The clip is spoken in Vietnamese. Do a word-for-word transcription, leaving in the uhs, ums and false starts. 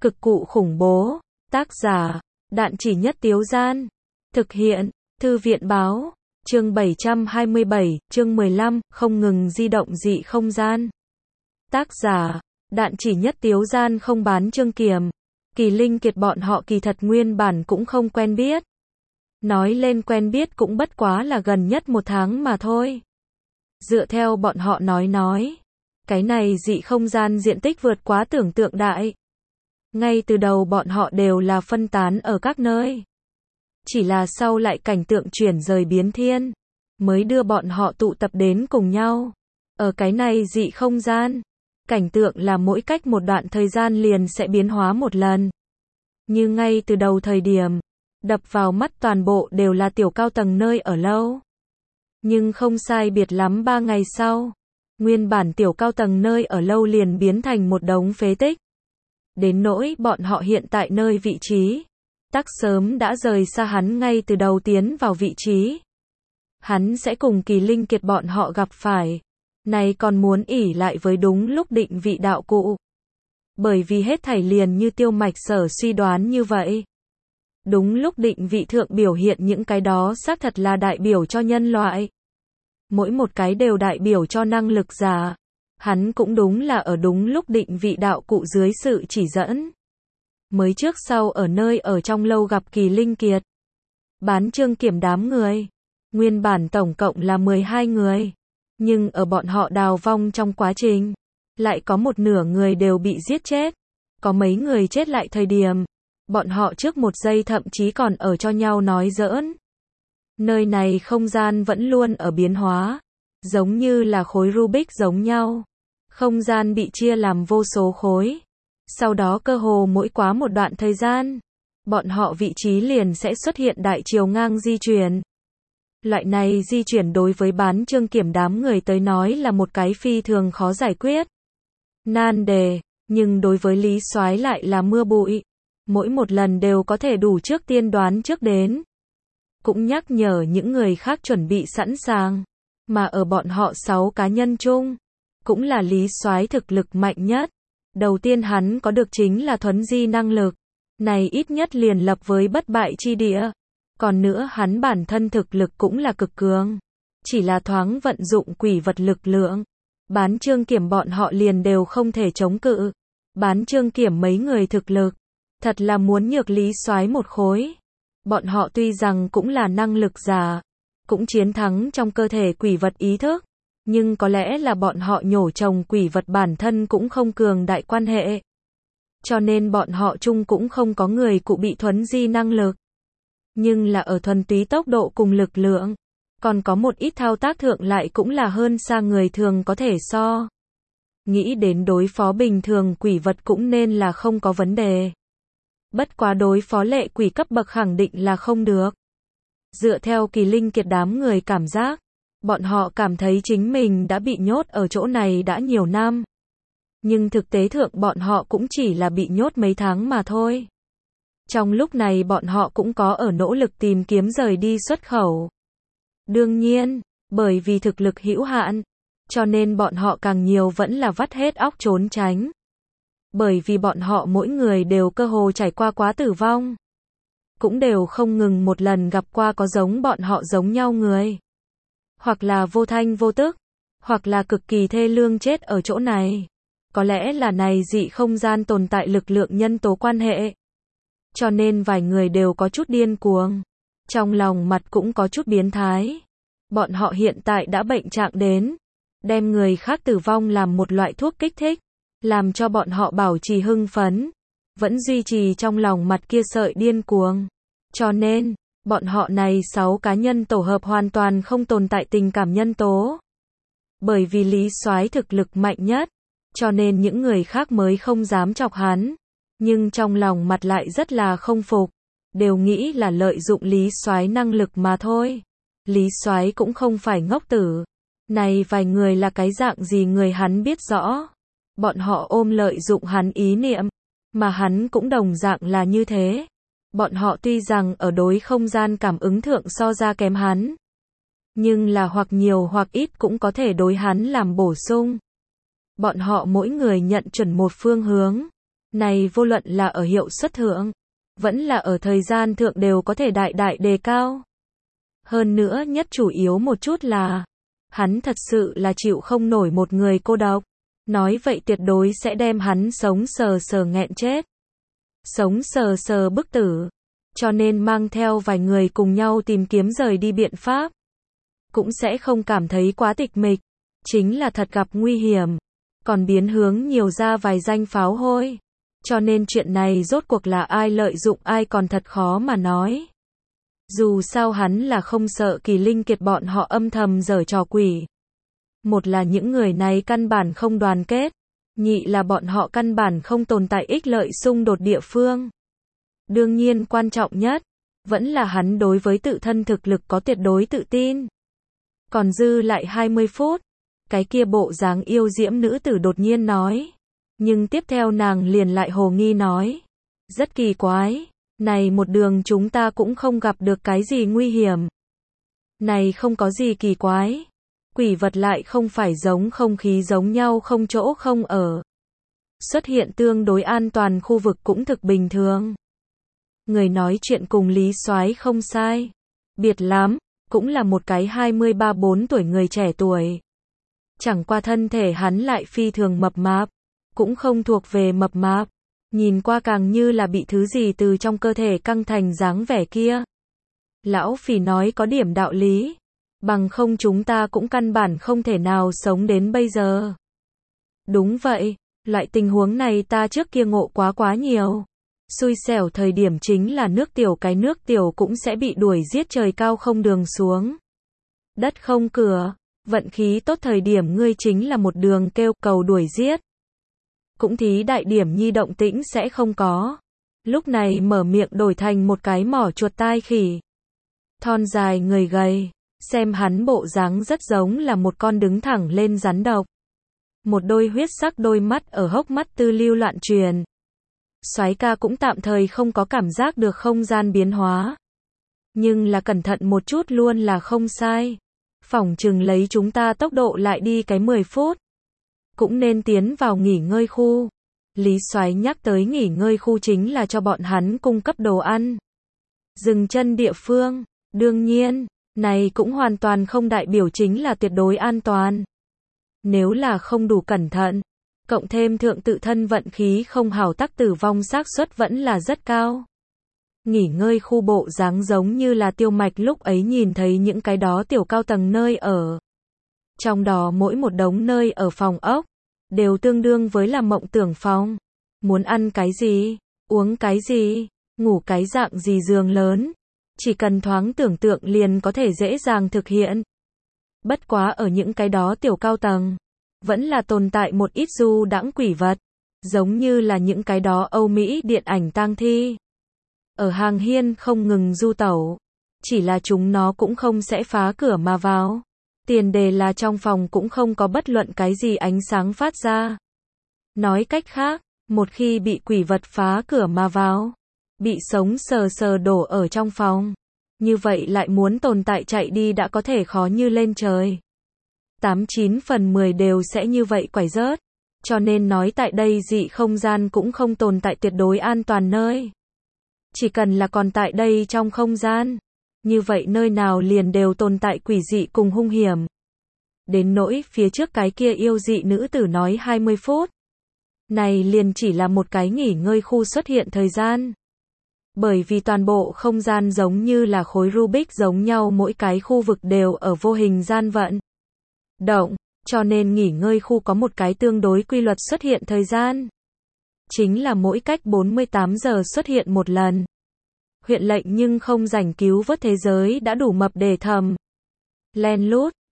Cực cụ khủng bố. Tác giả, Đạn Chỉ Nhất Tiếu Gian. Thực hiện, Thư viện báo. Chương bảy trăm hai mươi bảy, chương mười lăm, không ngừng di động dị không gian. Tác giả, Đạn Chỉ Nhất Tiếu Gian không bán chương kiềm. Kỳ Linh Kiệt bọn họ kỳ thật nguyên bản cũng không quen biết. Nói lên quen biết cũng bất quá là gần nhất một tháng mà thôi. Dựa theo bọn họ nói nói, cái này dị không gian diện tích vượt quá tưởng tượng đại. Ngay từ đầu bọn họ đều là phân tán ở các nơi. Chỉ là sau lại cảnh tượng chuyển rời biến thiên, mới đưa bọn họ tụ tập đến cùng nhau. Ở cái này dị không gian, cảnh tượng là mỗi cách một đoạn thời gian liền sẽ biến hóa một lần. Như ngay từ đầu thời điểm, đập vào mắt toàn bộ đều là tiểu cao tầng nơi ở lâu. Nhưng không sai biệt lắm ba ngày sau, nguyên bản tiểu cao tầng nơi ở lâu liền biến thành một đống phế tích. Đến nỗi bọn họ hiện tại nơi vị trí, tắc sớm đã rời xa hắn ngay từ đầu tiến vào vị trí. Hắn sẽ cùng Kỳ Linh Kiệt bọn họ gặp phải, này còn muốn ỷ lại với đúng lúc định vị đạo cụ. Bởi vì hết thảy liền như Tiêu Mạch Sở suy đoán như vậy. Đúng lúc định vị thượng biểu hiện những cái đó xác thật là đại biểu cho nhân loại. Mỗi một cái đều đại biểu cho năng lực giả. Hắn cũng đúng là ở đúng lúc định vị đạo cụ dưới sự chỉ dẫn. Mới trước sau ở nơi ở trong lâu gặp Kỳ Linh Kiệt. Bán chương kiểm đám người. Nguyên bản tổng cộng là mười hai người. Nhưng ở bọn họ đào vong trong quá trình, lại có một nửa người đều bị giết chết. Có mấy người chết lại thời điểm, bọn họ trước một giây thậm chí còn ở cho nhau nói giỡn. Nơi này không gian vẫn luôn ở biến hóa, giống như là khối Rubik giống nhau. Không gian bị chia làm vô số khối. Sau đó cơ hồ mỗi quá một đoạn thời gian, bọn họ vị trí liền sẽ xuất hiện đại chiều ngang di chuyển. Loại này di chuyển đối với bán chương kiểm đám người tới nói là một cái phi thường khó giải quyết. Nan đề, nhưng đối với Lý Soái lại là mưa bụi. Mỗi một lần đều có thể đủ trước tiên đoán trước đến. Cũng nhắc nhở những người khác chuẩn bị sẵn sàng. Mà ở bọn họ sáu cá nhân chung, cũng là Lý Soái thực lực mạnh nhất. Đầu tiên hắn có được chính là thuấn di năng lực. Này ít nhất liền lập với bất bại chi địa. Còn nữa hắn bản thân thực lực cũng là cực cường. Chỉ là thoáng vận dụng quỷ vật lực lượng. Bán chương kiểm bọn họ liền đều không thể chống cự. Bán chương kiểm mấy người thực lực. Thật là muốn nhược Lý Soái một khối. Bọn họ tuy rằng cũng là năng lực giả. Cũng chiến thắng trong cơ thể quỷ vật ý thức. Nhưng có lẽ là bọn họ nhổ trồng quỷ vật bản thân cũng không cường đại quan hệ. Cho nên bọn họ chung cũng không có người cụ bị thuấn di năng lực. Nhưng là ở thuần túy tốc độ cùng lực lượng. Còn có một ít thao tác thượng lại cũng là hơn xa người thường có thể so. Nghĩ đến đối phó bình thường quỷ vật cũng nên là không có vấn đề. Bất quá đối phó lệ quỷ cấp bậc khẳng định là không được. Dựa theo Kỳ Linh Kiệt đám người cảm giác, bọn họ cảm thấy chính mình đã bị nhốt ở chỗ này đã nhiều năm. Nhưng thực tế thượng bọn họ cũng chỉ là bị nhốt mấy tháng mà thôi. Trong lúc này bọn họ cũng có ở nỗ lực tìm kiếm rời đi xuất khẩu. Đương nhiên, bởi vì thực lực hữu hạn, cho nên bọn họ càng nhiều vẫn là vắt hết óc trốn tránh. Bởi vì bọn họ mỗi người đều cơ hồ trải qua quá tử vong. Cũng đều không ngừng một lần gặp qua có giống bọn họ giống nhau người. Hoặc là vô thanh vô tức, hoặc là cực kỳ thê lương chết ở chỗ này. Có lẽ là này dị không gian tồn tại lực lượng nhân tố quan hệ. Cho nên vài người đều có chút điên cuồng. Trong lòng mặt cũng có chút biến thái. Bọn họ hiện tại đã bệnh trạng đến. Đem người khác tử vong làm một loại thuốc kích thích. Làm cho bọn họ bảo trì hưng phấn. Vẫn duy trì trong lòng mặt kia sợi điên cuồng. Cho nên, bọn họ này sáu cá nhân tổ hợp hoàn toàn không tồn tại tình cảm nhân tố. Bởi vì Lý Soái thực lực mạnh nhất. Cho nên những người khác mới không dám chọc hắn. Nhưng trong lòng mặt lại rất là không phục. Đều nghĩ là lợi dụng Lý Soái năng lực mà thôi. Lý Soái cũng không phải ngốc tử. Này vài người là cái dạng gì người hắn biết rõ. Bọn họ ôm lợi dụng hắn ý niệm. Mà hắn cũng đồng dạng là như thế. Bọn họ tuy rằng ở đối không gian cảm ứng thượng so ra kém hắn. Nhưng là hoặc nhiều hoặc ít cũng có thể đối hắn làm bổ sung. Bọn họ mỗi người nhận chuẩn một phương hướng. Này vô luận là ở hiệu suất thượng, vẫn là ở thời gian thượng đều có thể đại đại đề cao. Hơn nữa nhất chủ yếu một chút là, hắn thật sự là chịu không nổi một người cô độc. Nói vậy tuyệt đối sẽ đem hắn sống sờ sờ nghẹn chết. Sống sờ sờ bức tử. Cho nên mang theo vài người cùng nhau tìm kiếm rời đi biện pháp. Cũng sẽ không cảm thấy quá tịch mịch. Chính là thật gặp nguy hiểm. Còn biến hướng nhiều ra vài danh pháo hôi. Cho nên chuyện này rốt cuộc là ai lợi dụng ai còn thật khó mà nói. Dù sao hắn là không sợ Kỳ Linh Kiệt bọn họ âm thầm giở trò quỷ. Một là những người này căn bản không đoàn kết. Nhị là bọn họ căn bản không tồn tại ích lợi xung đột địa phương. Đương nhiên quan trọng nhất, vẫn là hắn đối với tự thân thực lực có tuyệt đối tự tin. Còn dư lại hai mươi phút, cái kia bộ dáng yêu diễm nữ tử đột nhiên nói. Nhưng tiếp theo nàng liền lại hồ nghi nói. Rất kỳ quái, này một đường chúng ta cũng không gặp được cái gì nguy hiểm. Này không có gì kỳ quái. Quỷ vật lại không phải giống không khí giống nhau không chỗ không ở. Xuất hiện tương đối an toàn khu vực cũng thực bình thường. Người nói chuyện cùng Lý Soái không sai. Biệt lắm, cũng là một cái hai mươi ba bốn tuổi người trẻ tuổi. Chẳng qua thân thể hắn lại phi thường mập mạp. Cũng không thuộc về mập mạp. Nhìn qua càng như là bị thứ gì từ trong cơ thể căng thành dáng vẻ kia. Lão Phỉ nói có điểm đạo lý. Bằng không chúng ta cũng căn bản không thể nào sống đến bây giờ. Đúng vậy, loại tình huống này ta trước kia ngộ quá quá nhiều. Xui xẻo thời điểm chính là nước tiểu cái nước tiểu cũng sẽ bị đuổi giết trời cao không đường xuống. Đất không cửa, vận khí tốt thời điểm ngươi chính là một đường kêu cầu đuổi giết. Cũng thí đại điểm nhi động tĩnh sẽ không có. Lúc này mở miệng đổi thành một cái mỏ chuột tai khỉ. Thon dài người gầy. Xem hắn bộ dáng rất giống là một con đứng thẳng lên rắn độc. Một đôi huyết sắc đôi mắt ở hốc mắt tư lưu loạn truyền. Soái ca cũng tạm thời không có cảm giác được không gian biến hóa. Nhưng là cẩn thận một chút luôn là không sai. Phỏng chừng lấy chúng ta tốc độ lại đi cái mười phút. Cũng nên tiến vào nghỉ ngơi khu. Lý Soái nhắc tới nghỉ ngơi khu chính là cho bọn hắn cung cấp đồ ăn. Dừng chân địa phương, đương nhiên. Này cũng hoàn toàn không đại biểu chính là tuyệt đối an toàn. Nếu là không đủ cẩn thận, cộng thêm thượng tự thân vận khí không hảo tắc tử vong xác suất vẫn là rất cao. Nghỉ ngơi khu bộ dáng giống như là Tiêu Mạch lúc ấy nhìn thấy những cái đó tiểu cao tầng nơi ở. Trong đó mỗi một đống nơi ở phòng ốc, đều tương đương với là mộng tưởng phòng. Muốn ăn cái gì, uống cái gì, ngủ cái dạng gì giường lớn. Chỉ cần thoáng tưởng tượng liền có thể dễ dàng thực hiện. Bất quá ở những cái đó tiểu cao tầng, vẫn là tồn tại một ít du đãng quỷ vật, giống như là những cái đó Âu Mỹ điện ảnh tang thi. Ở hàng hiên không ngừng du tẩu, chỉ là chúng nó cũng không sẽ phá cửa mà vào. Tiền đề là trong phòng cũng không có bất luận cái gì ánh sáng phát ra. Nói cách khác, một khi bị quỷ vật phá cửa mà vào, bị sống sờ sờ đổ ở trong phòng. Như vậy lại muốn tồn tại chạy đi đã có thể khó như lên trời. Tám chín phần mười đều sẽ như vậy quải rớt. Cho nên nói tại đây dị không gian cũng không tồn tại tuyệt đối an toàn nơi. Chỉ cần là còn tại đây trong không gian. Như vậy nơi nào liền đều tồn tại quỷ dị cùng hung hiểm. Đến nỗi phía trước cái kia yêu dị nữ tử nói hai mươi phút. Này liền chỉ là một cái nghỉ ngơi khu xuất hiện thời gian. Bởi vì toàn bộ không gian giống như là khối Rubik giống nhau mỗi cái khu vực đều ở vô hình gian vận động, cho nên nghỉ ngơi khu có một cái tương đối quy luật xuất hiện thời gian. Chính là mỗi cách bốn mươi tám giờ xuất hiện một lần. Huyện lệnh nhưng không rảnh cứu vớt thế giới đã đủ mập để thầm. Len lút,